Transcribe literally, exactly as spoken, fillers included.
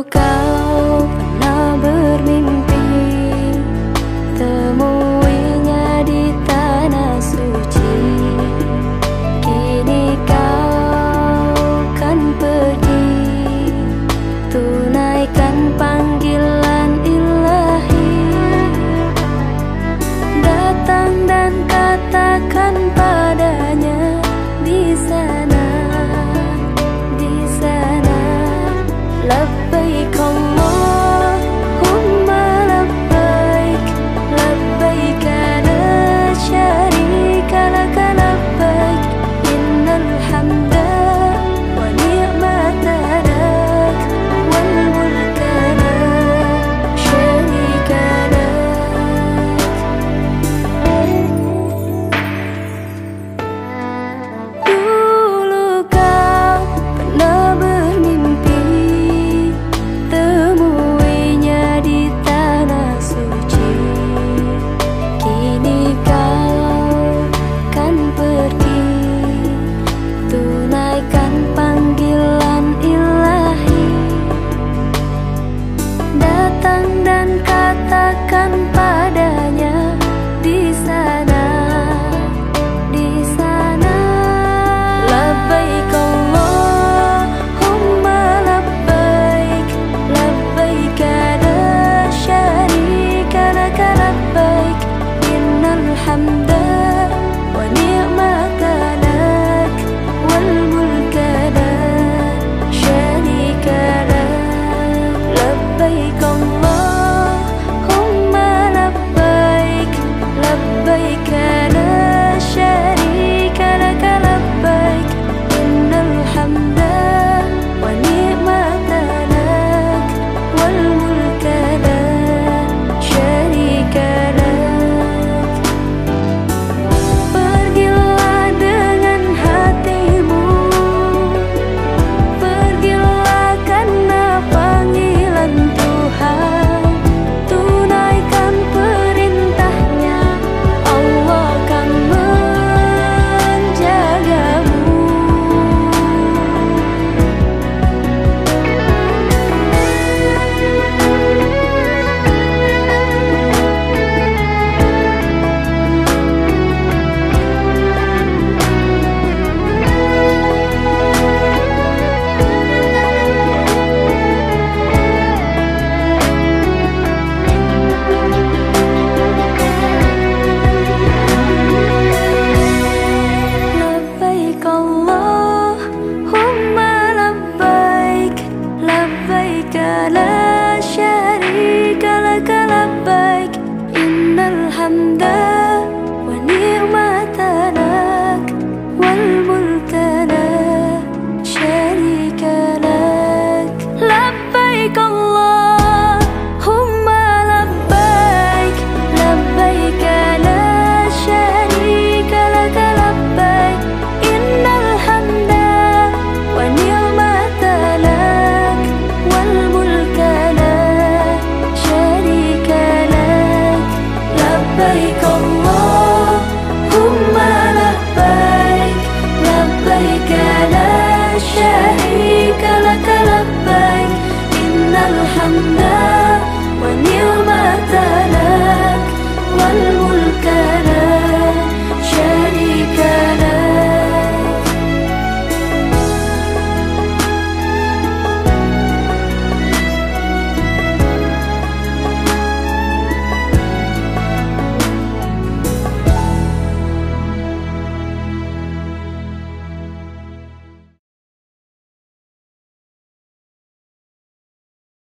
kau pernah bermimpi temuinya di tanah suci. Kini kau kan pergi, tunaikan panggilan ilahi. Datang dan katakan padanya di sana, di sana. Labbaik Allahumma labbaik, labbaik la syarika laka labbaik, innal hamda wa ni'mata lak wal mulka la syarika lak. Dulu kau pernah bermimpi temuinya di tanah suci. Kini kau kan pergi, tunaikan panggilan ilahi. Datang dan katakan padanya di sana, di sana. Labbaik Allahumma labbaik, labbaik la syarika laka labbaik, innal hamda wa ni'mata lak wal mulka la syarika lak. Labbaik Allahumma labbaik, labbaik la syarika laka labbaik, innal hamda wa ni'mata lak wal mulka la syarika lak. Pergilah dengan hatimu, pergilah karena panggilan Tuhan. Tunaikan perintahnya, Allah akan menjagamu. Labbaik Allahumma labbaik, labbaik la syarika laka labbaik, innal hamda wa ni'mata lak wal mulka la syarika lak. Labbaik Allahumma labbaik, labbaik la syarika laka labbaik, innal hamda wa ni'mata lak wal mulka la syarika lak. Labbaik Allahumma labbaik, labbaik la syarika laka labbaik, innal hamda